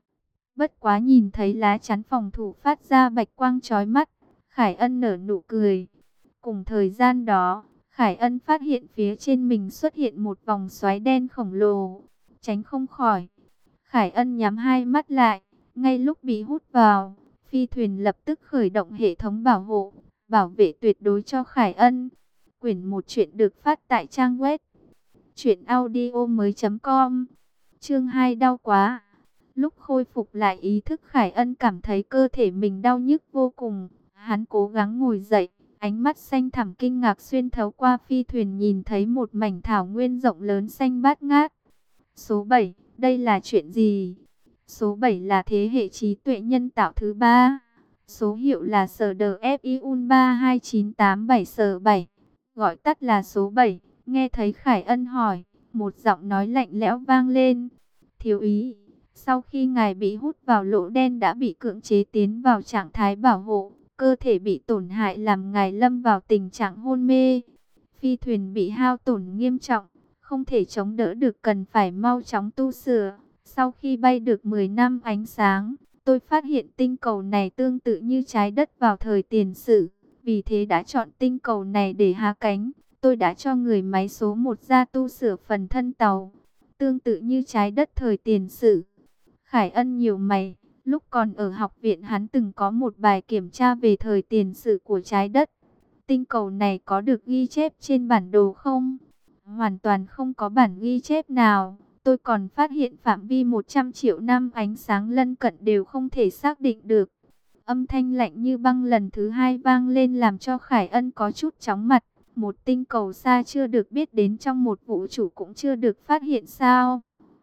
Bất quá nhìn thấy lá chắn phòng thủ phát ra bạch quang chói mắt, Khải Ân nở nụ cười. Cùng thời gian đó, Khải Ân phát hiện phía trên mình xuất hiện một vòng xoáy đen khổng lồ, tránh không khỏi. Khải Ân nhắm hai mắt lại, ngay lúc bị hút vào, phi thuyền lập tức khởi động hệ thống bảo hộ, bảo vệ tuyệt đối cho Khải Ân. Quyển một chuyện được phát tại trang web truyện audio mới chấm com. Chương hai đau quá. Lúc khôi phục lại ý thức Khải Ân cảm thấy cơ thể mình đau nhức vô cùng. Hắn cố gắng ngồi dậy, ánh mắt xanh thẳm kinh ngạc xuyên thấu qua phi thuyền nhìn thấy một mảnh thảo nguyên rộng lớn xanh bát ngát. Số bảy, đây là chuyện gì? Số bảy là thế hệ trí tuệ nhân tạo thứ ba. Số hiệu là S D F I U N ba hai chín tám bảy S bảy. Gọi tắt là số bảy. Nghe thấy Khải Ân hỏi, một giọng nói lạnh lẽo vang lên. Thiếu úy, sau khi ngài bị hút vào lỗ đen đã bị cưỡng chế tiến vào trạng thái bảo hộ, cơ thể bị tổn hại làm ngài lâm vào tình trạng hôn mê. Phi thuyền bị hao tổn nghiêm trọng, không thể chống đỡ được, cần phải mau chóng tu sửa. Sau khi bay được mười năm ánh sáng, tôi phát hiện tinh cầu này tương tự như trái đất vào thời tiền sử, vì thế đã chọn tinh cầu này để hạ cánh. Tôi đã cho người máy số một ra tu sửa phần thân tàu, tương tự như trái đất thời tiền sử. Khải Ân nhiều mày, lúc còn ở học viện hắn từng có một bài kiểm tra về thời tiền sử của trái đất. Tinh cầu này có được ghi chép trên bản đồ không? Hoàn toàn không có bản ghi chép nào. Tôi còn phát hiện phạm vi một trăm triệu năm ánh sáng lân cận đều không thể xác định được. Âm thanh lạnh như băng lần thứ hai vang lên làm cho Khải Ân có chút chóng mặt. Một tinh cầu xa chưa được biết đến trong một vũ trụ cũng chưa được phát hiện sao?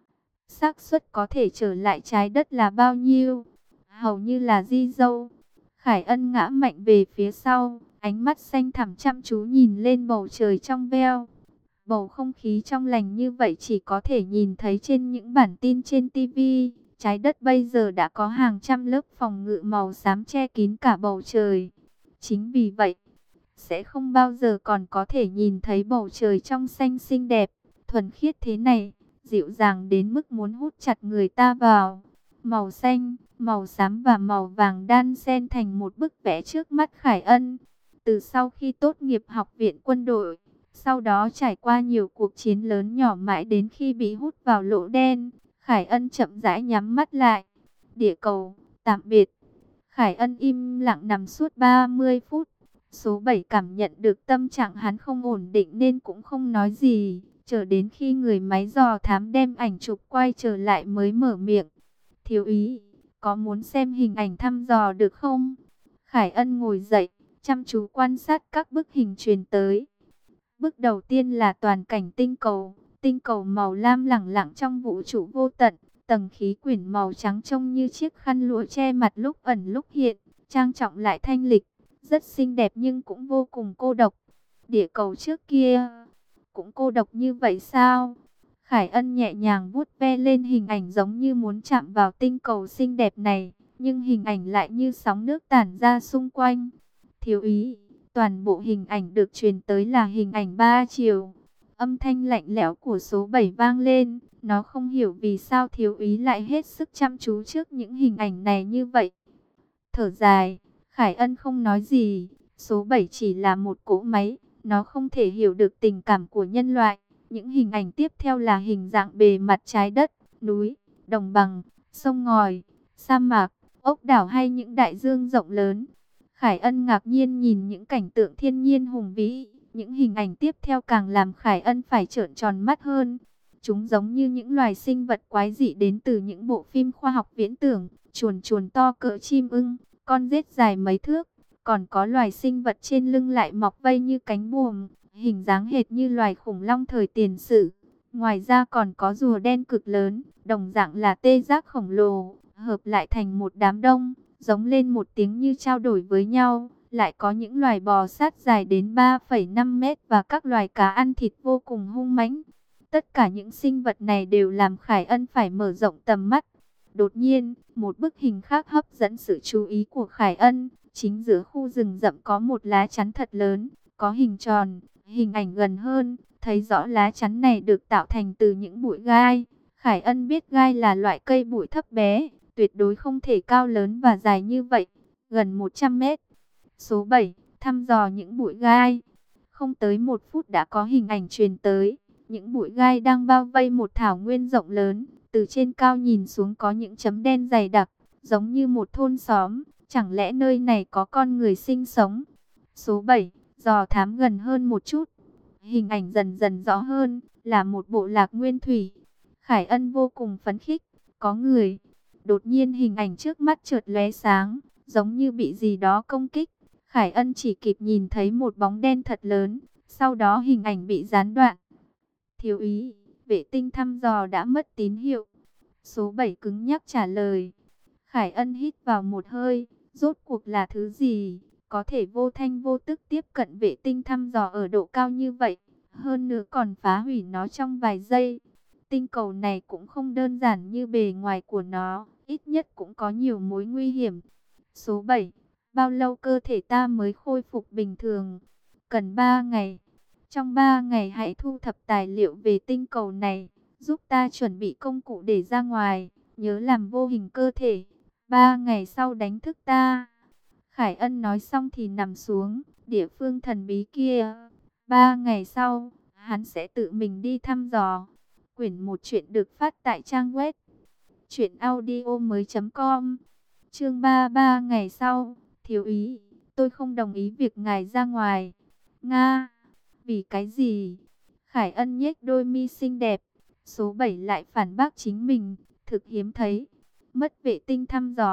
Xác suất có thể trở lại trái đất là bao nhiêu? Hầu như là di dâu. Khải Ân ngã mạnh về phía sau, ánh mắt xanh thẳm chăm chú nhìn lên bầu trời trong veo. Bầu không khí trong lành như vậy chỉ có thể nhìn thấy trên những bản tin trên ti vi. Trái đất bây giờ đã có hàng trăm lớp phòng ngự màu xám che kín cả bầu trời. Chính vì vậy, sẽ không bao giờ còn có thể nhìn thấy bầu trời trong xanh xinh đẹp, thuần khiết thế này, dịu dàng đến mức muốn hút chặt người ta vào. Màu xanh, màu xám và màu vàng đan xen thành một bức vẽ trước mắt Khải Ân. Từ sau khi tốt nghiệp học viện quân đội, sau đó trải qua nhiều cuộc chiến lớn nhỏ mãi đến khi bị hút vào lỗ đen, Khải Ân chậm rãi nhắm mắt lại. Địa cầu, tạm biệt. Khải Ân im lặng nằm suốt ba mươi phút. Số bảy cảm nhận được tâm trạng hắn không ổn định nên cũng không nói gì. Chờ đến khi người máy dò thám đem ảnh chụp quay trở lại mới mở miệng. Thiếu úy, có muốn xem hình ảnh thăm dò được không? Khải Ân ngồi dậy, chăm chú quan sát các bức hình truyền tới. Bức đầu tiên là toàn cảnh tinh cầu. Tinh cầu màu lam lẳng lặng trong vũ trụ vô tận. Tầng khí quyển màu trắng trông như chiếc khăn lụa che mặt lúc ẩn lúc hiện. Trang trọng lại thanh lịch. Rất xinh đẹp nhưng cũng vô cùng cô độc. Địa cầu trước kia cũng cô độc như vậy sao? Khải Ân nhẹ nhàng vuốt ve lên hình ảnh giống như muốn chạm vào tinh cầu xinh đẹp này. Nhưng hình ảnh lại như sóng nước tản ra xung quanh. Thiếu úy, toàn bộ hình ảnh được truyền tới là hình ảnh ba chiều. Âm thanh lạnh lẽo của số bảy vang lên. Nó không hiểu vì sao thiếu úy lại hết sức chăm chú trước những hình ảnh này như vậy. Thở dài, Khải Ân không nói gì. Số bảy chỉ là một cỗ máy. Nó không thể hiểu được tình cảm của nhân loại. Những hình ảnh tiếp theo là hình dạng bề mặt trái đất, núi, đồng bằng, sông ngòi, sa mạc, ốc đảo hay những đại dương rộng lớn. Khải Ân ngạc nhiên nhìn những cảnh tượng thiên nhiên hùng vĩ. Những hình ảnh tiếp theo càng làm Khải Ân phải trợn tròn mắt hơn. Chúng giống như những loài sinh vật quái dị đến từ những bộ phim khoa học viễn tưởng. Chuồn chuồn to cỡ chim ưng, con rết dài mấy thước. Còn có loài sinh vật trên lưng lại mọc vây như cánh buồm, hình dáng hệt như loài khủng long thời tiền sử. Ngoài ra còn có rùa đen cực lớn, đồng dạng là tê giác khổng lồ, hợp lại thành một đám đông, giống lên một tiếng như trao đổi với nhau. Lại có những loài bò sát dài đến ba phẩy năm mét và các loài cá ăn thịt vô cùng hung mãnh. Tất cả những sinh vật này đều làm Khải Ân phải mở rộng tầm mắt. Đột nhiên, một bức hình khác hấp dẫn sự chú ý của Khải Ân. Chính giữa khu rừng rậm có một lá chắn thật lớn, có hình tròn, hình ảnh gần hơn, thấy rõ lá chắn này được tạo thành từ những bụi gai. Khải Ân biết gai là loại cây bụi thấp bé, tuyệt đối không thể cao lớn và dài như vậy, gần một trăm mét. Số bảy, thăm dò những bụi gai. Không tới một phút đã có hình ảnh truyền tới, những bụi gai đang bao vây một thảo nguyên rộng lớn, từ trên cao nhìn xuống có những chấm đen dày đặc, giống như một thôn xóm. Chẳng lẽ nơi này có con người sinh sống? Số bảy, dò thám gần hơn một chút. Hình ảnh dần dần rõ hơn, là một bộ lạc nguyên thủy. Khải Ân vô cùng phấn khích, có người. Đột nhiên hình ảnh trước mắt chợt lóe sáng, giống như bị gì đó công kích. Khải Ân chỉ kịp nhìn thấy một bóng đen thật lớn, sau đó hình ảnh bị gián đoạn. Thiếu úy, vệ tinh thăm dò đã mất tín hiệu. Số bảy cứng nhắc trả lời. Khải Ân hít vào một hơi, rốt cuộc là thứ gì, có thể vô thanh vô tức tiếp cận vệ tinh thăm dò ở độ cao như vậy, hơn nữa còn phá hủy nó trong vài giây. Tinh cầu này cũng không đơn giản như bề ngoài của nó, ít nhất cũng có nhiều mối nguy hiểm. Số bảy, bao lâu cơ thể ta mới khôi phục bình thường? Cần ba ngày. Trong ba ngày hãy thu thập tài liệu về tinh cầu này, giúp ta chuẩn bị công cụ để ra ngoài, nhớ làm vô hình cơ thể. Ba ngày sau đánh thức ta. Khải Ân nói xong thì nằm xuống. Địa phương thần bí kia, ba ngày sau, hắn sẽ tự mình đi thăm dò. Quyển một chuyện được phát tại trang web truyện audio mới chấm com. Chương ba mươi ba ngày sau. Thiếu úy, tôi không đồng ý việc ngài ra ngoài. Nga, vì cái gì? Khải Ân nhếch đôi mi xinh đẹp. Số bảy lại phản bác chính mình, thực hiếm thấy. Mất vệ tinh thăm dò,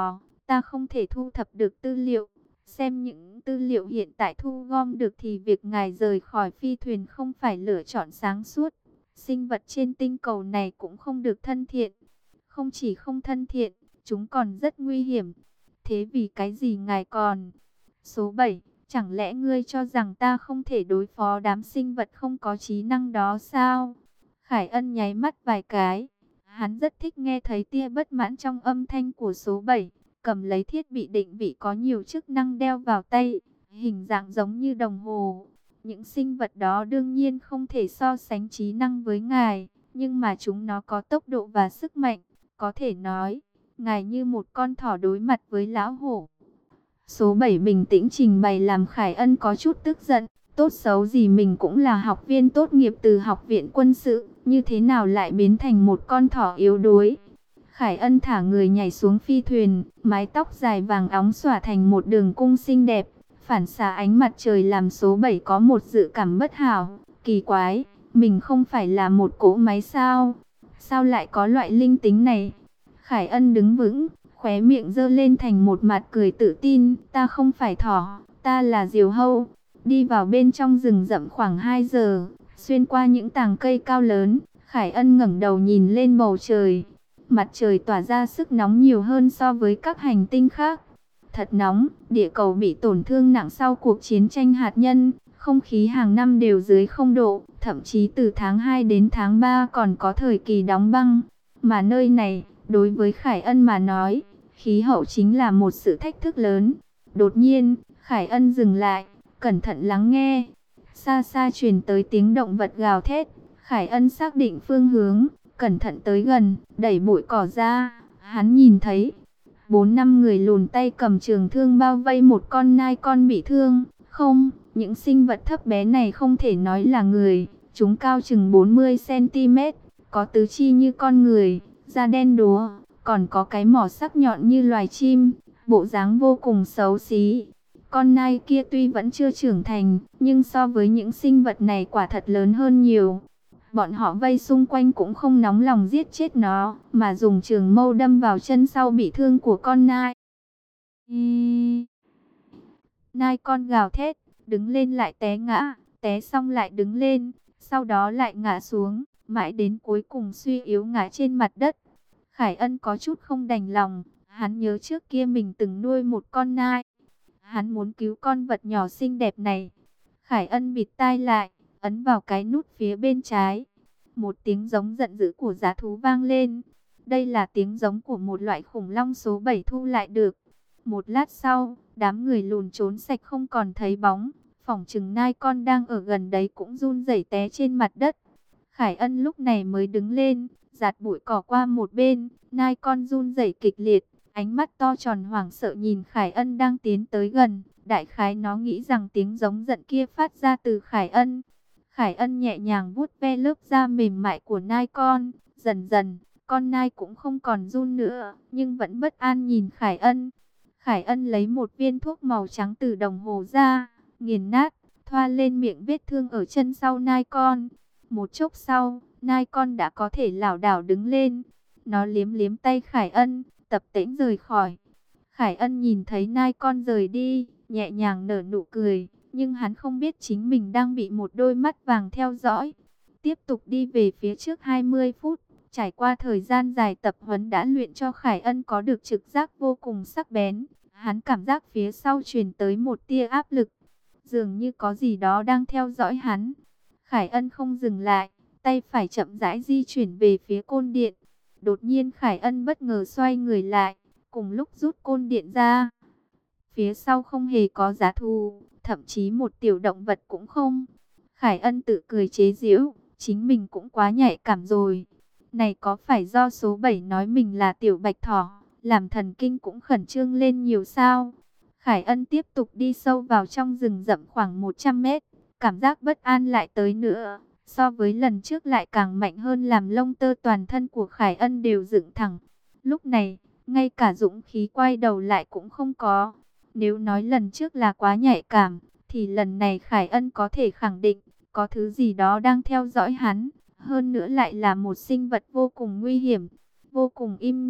ta không thể thu thập được tư liệu. Xem những tư liệu hiện tại thu gom được thì việc ngài rời khỏi phi thuyền không phải lựa chọn sáng suốt. Sinh vật trên tinh cầu này cũng không được thân thiện. Không chỉ không thân thiện, chúng còn rất nguy hiểm. Thế vì cái gì ngài còn? Số bảy, chẳng lẽ ngươi cho rằng ta không thể đối phó đám sinh vật không có trí năng đó sao? Khải Ân nháy mắt vài cái. Hắn rất thích nghe thấy tia bất mãn trong âm thanh của số bảy. Cầm lấy thiết bị định vị có nhiều chức năng đeo vào tay, hình dạng giống như đồng hồ. Những sinh vật đó đương nhiên không thể so sánh trí năng với ngài, nhưng mà chúng nó có tốc độ và sức mạnh. Có thể nói, ngài như một con thỏ đối mặt với lão hổ. Số bảy bình tĩnh trình bày làm Khải Ân có chút tức giận. Tốt xấu gì mình cũng là học viên tốt nghiệp từ học viện quân sự, như thế nào lại biến thành một con thỏ yếu đuối. Khải Ân thả người nhảy xuống phi thuyền, mái tóc dài vàng óng xõa thành một đường cung xinh đẹp, phản xạ ánh mặt trời làm số bảy có một dự cảm bất hảo. Kỳ quái, mình không phải là một cỗ máy sao? Sao lại có loại linh tính này? Khải Ân đứng vững, khóe miệng giơ lên thành một mặt cười tự tin. Ta không phải thỏ, ta là diều hâu. Đi vào bên trong rừng rậm khoảng hai giờ, xuyên qua những tàng cây cao lớn, Khải Ân ngẩng đầu nhìn lên bầu trời. Mặt trời tỏa ra sức nóng nhiều hơn so với các hành tinh khác. Thật nóng, địa cầu bị tổn thương nặng sau cuộc chiến tranh hạt nhân, không khí hàng năm đều dưới không độ, thậm chí từ tháng hai đến tháng ba còn có thời kỳ đóng băng. Mà nơi này, đối với Khải Ân mà nói, khí hậu chính là một sự thách thức lớn. Đột nhiên, Khải Ân dừng lại, cẩn thận lắng nghe. Xa xa truyền tới tiếng động vật gào thét. Khải Ân xác định phương hướng, cẩn thận tới gần, đẩy bụi cỏ ra. Hắn nhìn thấy bốn năm người lùn tay cầm trường thương bao vây một con nai con bị thương. Không, những sinh vật thấp bé này không thể nói là người. Chúng cao chừng bốn mươi xăng ti mét, có tứ chi như con người, da đen đúa, còn có cái mỏ sắc nhọn như loài chim, bộ dáng vô cùng xấu xí. Con nai kia tuy vẫn chưa trưởng thành, nhưng so với những sinh vật này quả thật lớn hơn nhiều. Bọn họ vây xung quanh cũng không nóng lòng giết chết nó, mà dùng trường mâu đâm vào chân sau bị thương của con nai. Nai con gào thét, đứng lên lại té ngã, té xong lại đứng lên, sau đó lại ngã xuống, mãi đến cuối cùng suy yếu ngã trên mặt đất. Khải Ân có chút không đành lòng, hắn nhớ trước kia mình từng nuôi một con nai. Hắn muốn cứu con vật nhỏ xinh đẹp này. Khải Ân bịt tai lại, ấn vào cái nút phía bên trái. Một tiếng giống giận dữ của dã thú vang lên. Đây là tiếng giống của một loại khủng long số bảy thu lại được. Một lát sau, đám người lùn trốn sạch không còn thấy bóng. Phỏng chừng nai con đang ở gần đấy cũng run rẩy té trên mặt đất. Khải Ân lúc này mới đứng lên, gạt bụi cỏ qua một bên. Nai con run rẩy kịch liệt, ánh mắt to tròn hoảng sợ nhìn Khải Ân đang tiến tới gần. Đại khái nó nghĩ rằng tiếng giống giận kia phát ra từ Khải Ân. Khải Ân nhẹ nhàng vuốt ve lớp da mềm mại của nai con. Dần dần, con nai cũng không còn run nữa, nhưng vẫn bất an nhìn Khải Ân. Khải Ân lấy một viên thuốc màu trắng từ đồng hồ ra, nghiền nát, thoa lên miệng vết thương ở chân sau nai con. Một chốc sau, nai con đã có thể lảo đảo đứng lên. Nó liếm liếm tay Khải Ân, tập tễnh rời khỏi. Khải Ân nhìn thấy nai con rời đi, nhẹ nhàng nở nụ cười, nhưng hắn không biết chính mình đang bị một đôi mắt vàng theo dõi. Tiếp tục đi về phía trước hai mươi phút, trải qua thời gian dài tập huấn đã luyện cho Khải Ân có được trực giác vô cùng sắc bén. Hắn cảm giác phía sau truyền tới một tia áp lực, dường như có gì đó đang theo dõi hắn. Khải Ân không dừng lại, tay phải chậm rãi di chuyển về phía côn điện. Đột nhiên Khải Ân bất ngờ xoay người lại, cùng lúc rút côn điện ra. Phía sau không hề có dã thú, thậm chí một tiểu động vật cũng không. Khải Ân tự cười chế giễu, chính mình cũng quá nhạy cảm rồi. Này có phải do số bảy nói mình là tiểu bạch thỏ, làm thần kinh cũng khẩn trương lên nhiều sao? Khải Ân tiếp tục đi sâu vào trong rừng rậm khoảng một trăm mét, cảm giác bất an lại tới nữa. So với lần trước lại càng mạnh hơn làm lông tơ toàn thân của Khải Ân đều dựng thẳng. Lúc này, ngay cả dũng khí quay đầu lại cũng không có. Nếu nói lần trước là quá nhạy cảm, thì lần này Khải Ân có thể khẳng định, có thứ gì đó đang theo dõi hắn. Hơn nữa lại là một sinh vật vô cùng nguy hiểm, vô cùng im lặng,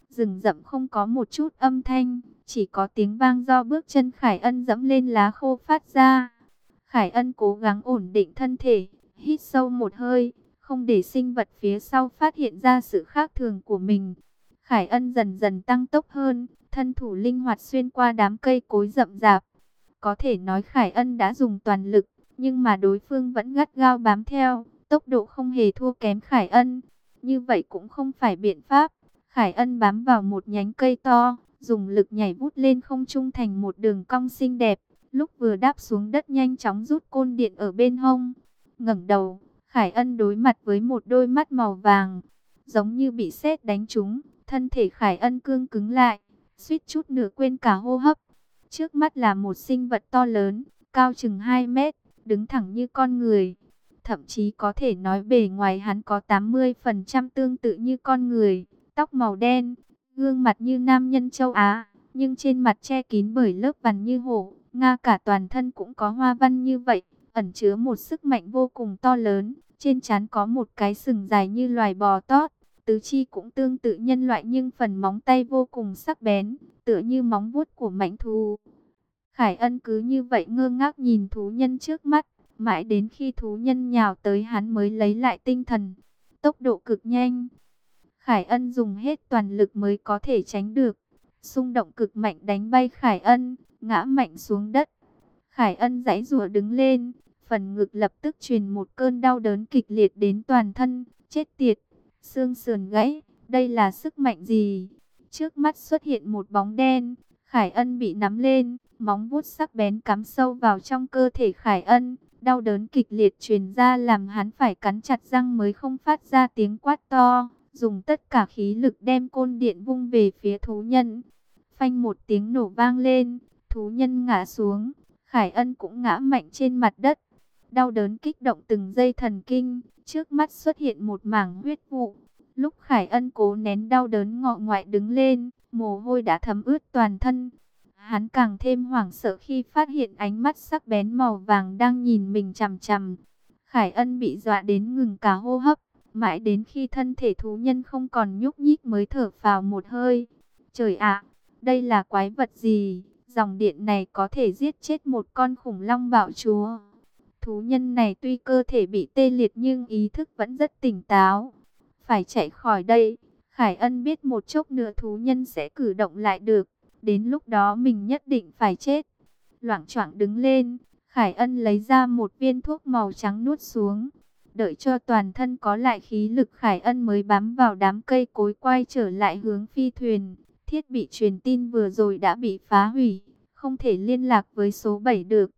Rừng rậm không có một chút âm thanh, chỉ có tiếng vang do bước chân Khải Ân dẫm lên lá khô phát ra. Khải Ân cố gắng ổn định thân thể, hít sâu một hơi, không để sinh vật phía sau phát hiện ra sự khác thường của mình. Khải Ân dần dần tăng tốc hơn, thân thủ linh hoạt xuyên qua đám cây cối rậm rạp. Có thể nói Khải Ân đã dùng toàn lực, nhưng mà đối phương vẫn gắt gao bám theo, tốc độ không hề thua kém Khải Ân. Như vậy cũng không phải biện pháp. Khải Ân bám vào một nhánh cây to, dùng lực nhảy vút lên không trung thành một đường cong xinh đẹp. Lúc vừa đáp xuống đất nhanh chóng rút côn điện ở bên hông. Ngẩng đầu, Khải Ân đối mặt với một đôi mắt màu vàng, giống như bị sét đánh trúng. Thân thể Khải Ân cương cứng lại, suýt chút nữa quên cả hô hấp. Trước mắt là một sinh vật to lớn, cao chừng hai mét, đứng thẳng như con người. Thậm chí có thể nói bề ngoài hắn có tám mươi phần trăm tương tự như con người. Tóc màu đen, gương mặt như nam nhân châu Á, nhưng trên mặt che kín bởi lớp vằn như hổ. Nga cả toàn thân cũng có hoa văn như vậy, ẩn chứa một sức mạnh vô cùng to lớn. Trên trán có một cái sừng dài như loài bò tót. Tứ chi cũng tương tự nhân loại nhưng phần móng tay vô cùng sắc bén, tựa như móng vuốt của mãnh thú. Khải Ân cứ như vậy ngơ ngác nhìn thú nhân trước mắt, mãi đến khi thú nhân nhào tới hắn mới lấy lại tinh thần. Tốc độ cực nhanh, Khải Ân dùng hết toàn lực mới có thể tránh được. Xung động cực mạnh đánh bay Khải Ân, ngã mạnh xuống đất. Khải Ân giãy giụa đứng lên, phần ngực lập tức truyền một cơn đau đớn kịch liệt đến toàn thân. Chết tiệt, xương sườn gãy, đây là sức mạnh gì? Trước mắt xuất hiện một bóng đen, Khải Ân bị nắm lên, móng vuốt sắc bén cắm sâu vào trong cơ thể Khải Ân. Đau đớn kịch liệt truyền ra làm hắn phải cắn chặt răng mới không phát ra tiếng quát to. Dùng tất cả khí lực đem côn điện vung về phía thú nhân. Phanh một tiếng nổ vang lên, thú nhân ngã xuống, Khải Ân cũng ngã mạnh trên mặt đất. Đau đớn kích động từng dây thần kinh, trước mắt xuất hiện một mảng huyết vụ. Lúc Khải Ân cố nén đau đớn ngọ ngoại đứng lên, mồ hôi đã thấm ướt toàn thân. Hắn càng thêm hoảng sợ khi phát hiện ánh mắt sắc bén màu vàng đang nhìn mình chằm chằm. Khải Ân bị dọa đến ngừng cả hô hấp, mãi đến khi thân thể thú nhân không còn nhúc nhích mới thở phào một hơi. Trời ạ, đây là quái vật gì? Dòng điện này có thể giết chết một con khủng long bạo chúa. Thú nhân này tuy cơ thể bị tê liệt nhưng ý thức vẫn rất tỉnh táo. Phải chạy khỏi đây. Khải Ân biết một chốc nữa thú nhân sẽ cử động lại được. Đến lúc đó mình nhất định phải chết. Loạng choạng đứng lên, Khải Ân lấy ra một viên thuốc màu trắng nuốt xuống. Đợi cho toàn thân có lại khí lực, Khải Ân mới bám vào đám cây cối quay trở lại hướng phi thuyền. Thiết bị truyền tin vừa rồi đã bị phá hủy, không thể liên lạc với số bảy được.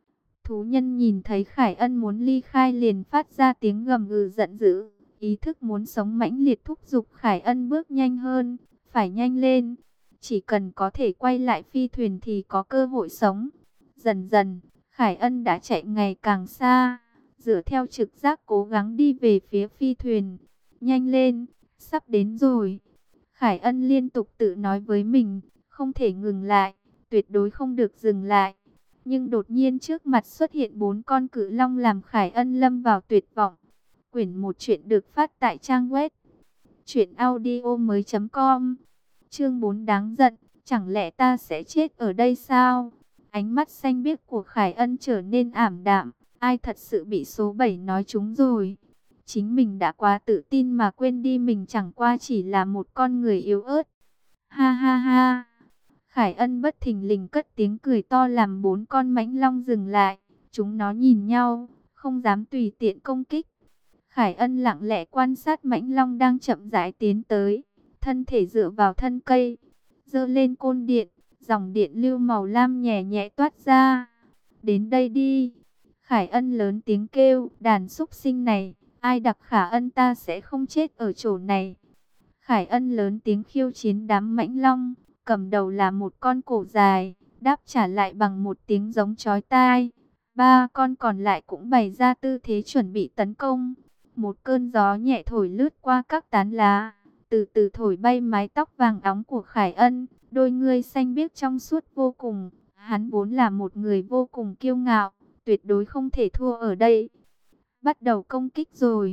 Thú nhân nhìn thấy Khải Ân muốn ly khai liền phát ra tiếng gầm gừ giận dữ. Ý thức muốn sống mãnh liệt thúc giục Khải Ân bước nhanh hơn, phải nhanh lên. Chỉ cần có thể quay lại phi thuyền thì có cơ hội sống. Dần dần, Khải Ân đã chạy ngày càng xa, dựa theo trực giác cố gắng đi về phía phi thuyền. Nhanh lên, sắp đến rồi. Khải Ân liên tục tự nói với mình, không thể ngừng lại, tuyệt đối không được dừng lại. Nhưng đột nhiên trước mặt xuất hiện bốn con cự long làm Khải Ân lâm vào tuyệt vọng. Quyển một chuyện được phát tại trang web truyện audio mới chấm com. Chương bốn đáng giận, chẳng lẽ ta sẽ chết ở đây sao? Ánh mắt xanh biếc của Khải Ân trở nên ảm đạm, ai thật sự bị số bảy nói trúng rồi. Chính mình đã quá tự tin mà quên đi mình chẳng qua chỉ là một con người yếu ớt. Ha ha ha. Khải Ân bất thình lình cất tiếng cười to làm bốn con mãnh long dừng lại. Chúng nó nhìn nhau, không dám tùy tiện công kích. Khải Ân lặng lẽ quan sát mãnh long đang chậm rãi tiến tới, thân thể dựa vào thân cây, giơ lên côn điện, dòng điện lưu màu lam nhẹ nhẹ toát ra. Đến đây đi. Khải Ân lớn tiếng kêu, đàn súc sinh này, ai đặc Khả Ân ta sẽ không chết ở chỗ này. Khải Ân lớn tiếng khiêu chiến đám mãnh long, cầm đầu là một con cổ dài, đáp trả lại bằng một tiếng giống chói tai. Ba con còn lại cũng bày ra tư thế chuẩn bị tấn công. Một cơn gió nhẹ thổi lướt qua các tán lá, từ từ thổi bay mái tóc vàng óng của Khải Ân. Đôi ngươi xanh biếc trong suốt vô cùng. Hắn vốn là một người vô cùng kiêu ngạo, tuyệt đối không thể thua ở đây. Bắt đầu công kích rồi.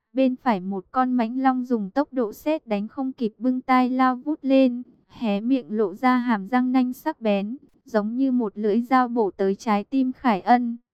Bên phải một con mãnh long dùng tốc độ sét đánh không kịp bưng tai lao vút lên, hé miệng lộ ra hàm răng nanh sắc bén, giống như một lưỡi dao bổ tới trái tim Khải Ân.